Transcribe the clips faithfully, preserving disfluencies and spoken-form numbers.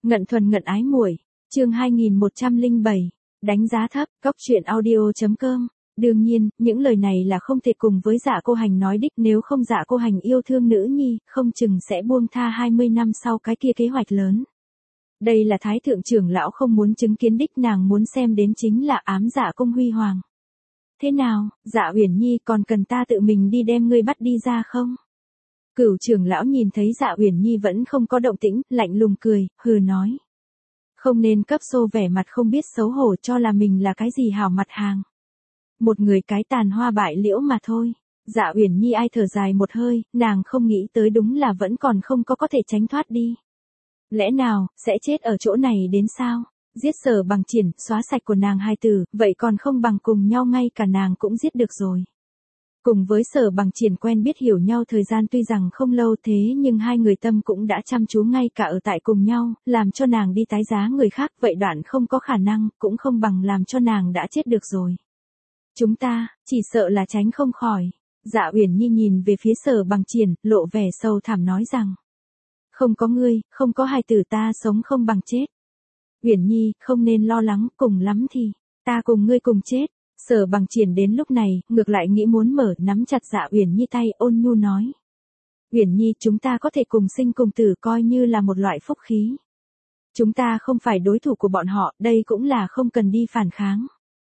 Ngận thuần ngận ái muội, chương hai nghìn một trăm lẻ bảy, đánh giá thấp, cóc truyện audio chấm com. Đương nhiên, những lời này là không thể cùng với Dạ Cô Hành nói đích, nếu không Dạ Cô Hành yêu thương nữ nhi, không chừng sẽ buông tha hai mươi năm sau cái kia kế hoạch lớn. Đây là Thái thượng trưởng lão không muốn chứng kiến đích, nàng muốn xem đến chính là ám Dạ Công huy hoàng. Thế nào, Dạ Uyển Nhi, còn cần ta tự mình đi đem ngươi bắt đi ra không? Cửu trưởng lão nhìn thấy Dạ Uyển Nhi vẫn không có động tĩnh, lạnh lùng cười, hừ nói. Không nên cấp xô vẻ mặt không biết xấu hổ cho là mình là cái gì hảo mặt hàng. Một người cái tàn hoa bại liễu mà thôi. Dạ Uyển Nhi ai thở dài một hơi, nàng không nghĩ tới đúng là vẫn còn không có có thể tránh thoát đi. Lẽ nào, sẽ chết ở chỗ này đến sao? Giết Sở Bằng Triển, xóa sạch của nàng hai tử, vậy còn không bằng cùng nhau ngay cả nàng cũng giết được rồi. Cùng với Sở Bằng Triển quen biết hiểu nhau thời gian tuy rằng không lâu thế nhưng hai người tâm cũng đã chăm chú ngay cả ở tại cùng nhau, làm cho nàng đi tái giá người khác vậy đoạn không có khả năng, cũng không bằng làm cho nàng đã chết được rồi. Chúng ta, chỉ sợ là tránh không khỏi. Dạ Uyển Nhi nhìn về phía Sở Bằng Triển, lộ vẻ sâu thẳm nói rằng. Không có ngươi, không có hài tử ta sống không bằng chết. Uyển Nhi, không nên lo lắng, cùng lắm thì, ta cùng ngươi cùng chết. Sở Bằng Triển đến lúc này, ngược lại nghĩ muốn mở, nắm chặt Dạ Uyển Nhi tay, ôn nhu nói. Uyển Nhi, chúng ta có thể cùng sinh cùng tử coi như là một loại phúc khí. Chúng ta không phải đối thủ của bọn họ, đây cũng là không cần đi phản kháng.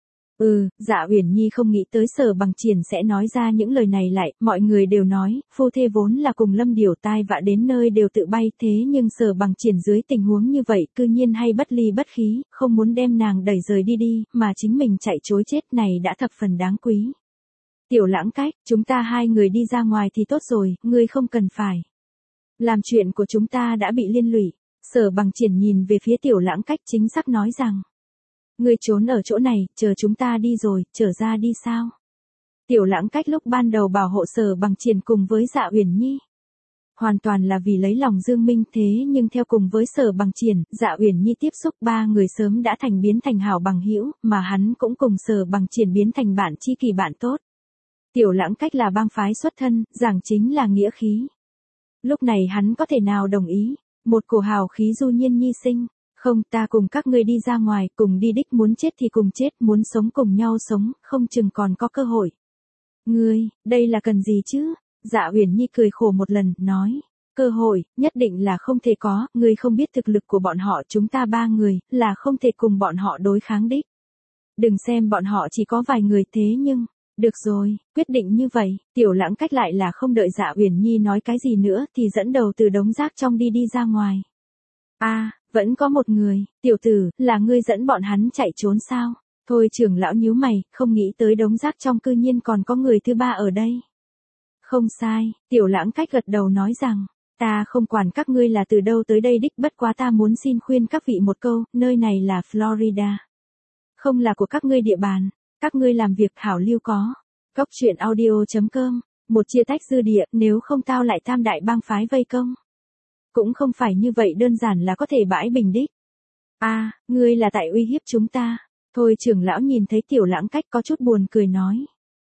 Ừ, Dạ Uyển Nhi không nghĩ tới Sở Bằng Triển sẽ nói ra những lời này lại, mọi người đều nói, phu thê vốn là cùng lâm điểu tai vạ đến nơi đều tự bay, thế nhưng Sở Bằng Triển dưới tình huống như vậy cư nhiên hay bất ly bất khí, không muốn đem nàng đẩy rời đi đi, mà chính mình chạy chối chết này đã thập phần đáng quý. Tiểu Lãng Cách, chúng ta hai người đi ra ngoài thì tốt rồi, ngươi không cần phải. Làm chuyện của chúng ta đã bị liên lụy. Sở Bằng Triển nhìn về phía Tiểu Lãng Cách chính xác nói rằng. Ngươi trốn ở chỗ này, chờ chúng ta đi rồi, trở ra đi sao? Tiểu Lãng Cách lúc ban đầu bảo hộ Sở Bằng Triển cùng với Dạ Uyển Nhi. Hoàn toàn là vì lấy lòng Dương Minh, thế nhưng theo cùng với Sở Bằng Triển, Dạ Uyển Nhi tiếp xúc ba người sớm đã thành biến thành hảo bằng hữu, mà hắn cũng cùng Sở Bằng Triển biến thành bạn tri kỷ bạn tốt. Tiểu Lãng Cách là bang phái xuất thân, giảng chính là nghĩa khí. Lúc này hắn có thể nào đồng ý, một cổ hào khí du nhiên nhi sinh. Không, ta cùng các ngươi đi ra ngoài, cùng đi đích, muốn chết thì cùng chết, muốn sống cùng nhau sống, không chừng còn có cơ hội. Ngươi, đây là cần gì chứ? Dạ Uyển Nhi cười khổ một lần, nói. Cơ hội, nhất định là không thể có, ngươi không biết thực lực của bọn họ, chúng ta ba người, là không thể cùng bọn họ đối kháng đích. Đừng xem bọn họ chỉ có vài người thế nhưng, được rồi, quyết định như vậy, Tiểu Lãng Cách lại là không đợi Dạ Uyển Nhi nói cái gì nữa, thì dẫn đầu từ đống rác trong đi đi ra ngoài. A, à, vẫn có một người, tiểu tử, là ngươi dẫn bọn hắn chạy trốn sao? Thôi trưởng lão nhíu mày, không nghĩ tới đống rác trong cư nhiên còn có người thứ ba ở đây. Không sai, Tiểu Lãng Cách gật đầu nói rằng, ta không quản các ngươi là từ đâu tới đây đích, bất quá ta muốn xin khuyên các vị một câu, nơi này là Florida. Không là của các ngươi địa bàn, các ngươi làm việc hảo lưu có. Cóc truyện audio chấm com, một chia tách dư địa, nếu không tao lại tam đại bang phái vây công. Cũng không phải như vậy đơn giản là có thể bãi bình đích. A, à, ngươi là tại uy hiếp chúng ta. Thôi trưởng lão nhìn thấy Tiểu Lãng Cách có chút buồn cười nói.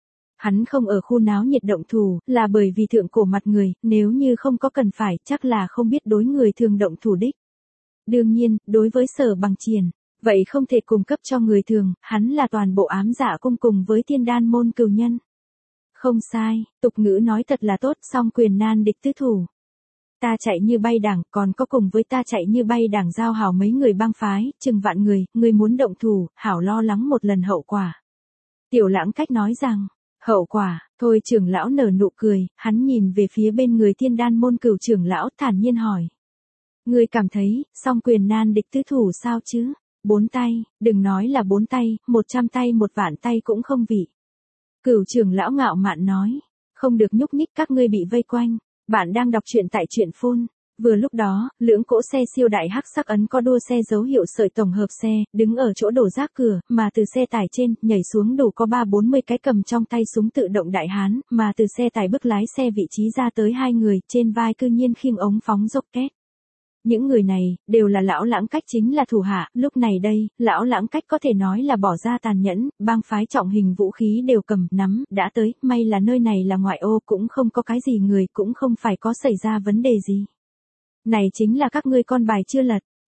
Hắn không ở khu náo nhiệt động thủ, là bởi vì thượng cổ mặt người, nếu như không có cần phải, chắc là không biết đối người thường động thủ đích. Đương nhiên, đối với Sở Bằng Triển, vậy không thể cung cấp cho người thường, hắn là toàn bộ ám Dạ Cung cùng với Thiên Đan môn cừu nhân. Không sai, tục ngữ nói thật là tốt, song quyền nan địch tứ thủ. Ta chạy như bay đảng, còn có cùng với ta chạy như bay đảng giao hảo mấy người bang phái, chừng vạn người, người muốn động thủ, hảo lo lắng một lần hậu quả. Tiểu Lãng Cách nói rằng, hậu quả, thôi trưởng lão nở nụ cười, hắn nhìn về phía bên người Thiên Đan môn cửu trưởng lão thản nhiên hỏi. Ngươi cảm thấy, song quyền nan địch tứ thủ sao chứ? Bốn tay, đừng nói là bốn tay, một trăm tay một vạn tay cũng không vị. Cửu trưởng lão ngạo mạn nói, không được nhúc nhích, các ngươi bị vây quanh. Bạn đang đọc truyện tại truyện phun. Vừa lúc đó, lưỡng cỗ xe siêu đại hắc sắc ấn có đua xe dấu hiệu sợi tổng hợp xe, đứng ở chỗ đổ rác cửa, mà từ xe tải trên, nhảy xuống đủ có ba bốn mươi cái cầm trong tay súng tự động đại hán, mà từ xe tải bức lái xe vị trí ra tới hai người, trên vai cư nhiên khiêng ống phóng rocket. Những người này, đều là Lão Lãng Cách chính là thủ hạ, lúc này đây, Lão Lãng Cách có thể nói là bỏ ra tàn nhẫn, bang phái trọng hình vũ khí đều cầm, nắm, đã tới, may là nơi này là ngoại ô, cũng không có cái gì người, cũng không phải có xảy ra vấn đề gì. Này chính là các ngươi con bài chưa lật,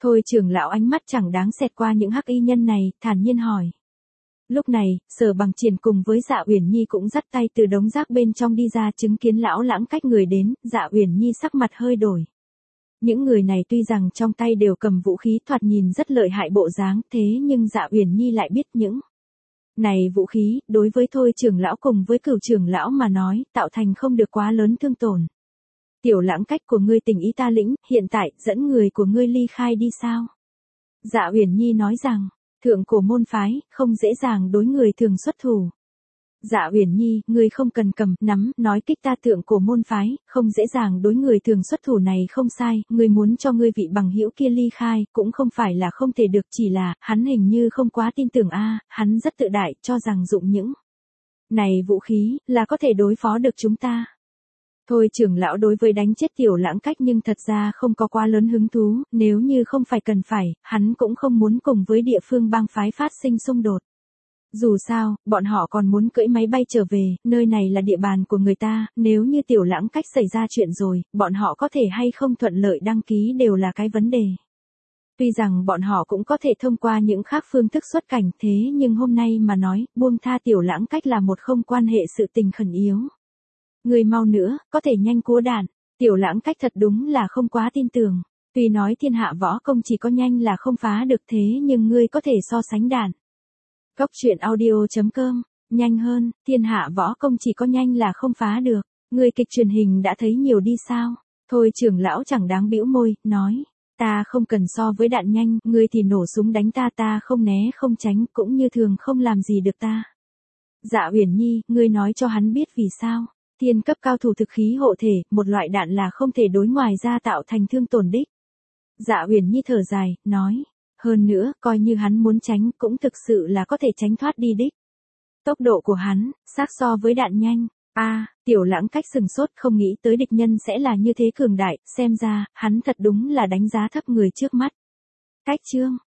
Thôi trưởng lão ánh mắt chẳng đáng xẹt qua những hắc y nhân này, thản nhiên hỏi. Lúc này, Sở Bằng Triển cùng với Dạ Uyển Nhi cũng dắt tay từ đống rác bên trong đi ra, chứng kiến lão lãng cách người đến, Dạ Uyển Nhi sắc mặt hơi đổi. Những người này tuy rằng trong tay đều cầm vũ khí thoạt nhìn rất lợi hại bộ dáng, thế nhưng Dạ Uyển Nhi lại biết những này vũ khí, đối với Thôi trưởng lão cùng với Cửu trưởng lão mà nói, tạo thành không được quá lớn thương tổn. Tiểu lãng cách của ngươi tình ý ta lĩnh, hiện tại, dẫn người của ngươi ly khai đi sao? Dạ Uyển Nhi nói rằng, thượng cổ môn phái, không dễ dàng đối người thường xuất thủ. Dạ Uyển Nhi, ngươi không cần cầm, nắm, nói kích ta thượng cổ môn phái, không dễ dàng đối người thường xuất thủ này không sai, ngươi muốn cho ngươi vị bằng hữu kia ly khai, cũng không phải là không thể được, chỉ là, hắn hình như không quá tin tưởng a, hắn rất tự đại, cho rằng dụng những này vũ khí, là có thể đối phó được chúng ta. Thôi trưởng lão đối với đánh chết tiểu lãng cách nhưng thật ra không có quá lớn hứng thú, nếu như không phải cần phải, hắn cũng không muốn cùng với địa phương bang phái phát sinh xung đột. Dù sao, bọn họ còn muốn cưỡi máy bay trở về, nơi này là địa bàn của người ta, nếu như tiểu lãng cách xảy ra chuyện rồi, bọn họ có thể hay không thuận lợi đăng ký đều là cái vấn đề. Tuy rằng bọn họ cũng có thể thông qua những khác phương thức xuất cảnh, thế nhưng hôm nay mà nói, buông tha tiểu lãng cách là một không quan hệ sự tình khẩn yếu. Người mau nữa, có thể nhanh cúa đạn, tiểu lãng cách thật đúng là không quá tin tưởng. Tuy nói thiên hạ võ công chỉ có nhanh là không phá được, thế nhưng ngươi có thể so sánh đạn. Cốc truyện audio chấm com, nhanh hơn, thiên hạ võ công chỉ có nhanh là không phá được. Ngươi kịch truyền hình đã thấy nhiều đi sao? Thôi trưởng lão chẳng đáng bĩu môi, nói. Ta không cần so với đạn nhanh, ngươi thì nổ súng đánh ta, ta không né không tránh, cũng như thường không làm gì được ta. Dạ Uyển Nhi, ngươi nói cho hắn biết vì sao? Thiên cấp cao thủ thực khí hộ thể, một loại đạn là không thể đối ngoài ra tạo thành thương tổn đích. Dạ Uyển Nhi thở dài, nói. Hơn nữa, coi như hắn muốn tránh, cũng thực sự là có thể tránh thoát đi đích. Tốc độ của hắn, xác so với đạn nhanh. A, à, tiểu lãng cách sừng sốt, không nghĩ tới địch nhân sẽ là như thế cường đại, xem ra, hắn thật đúng là đánh giá thấp người trước mắt. Cách chương.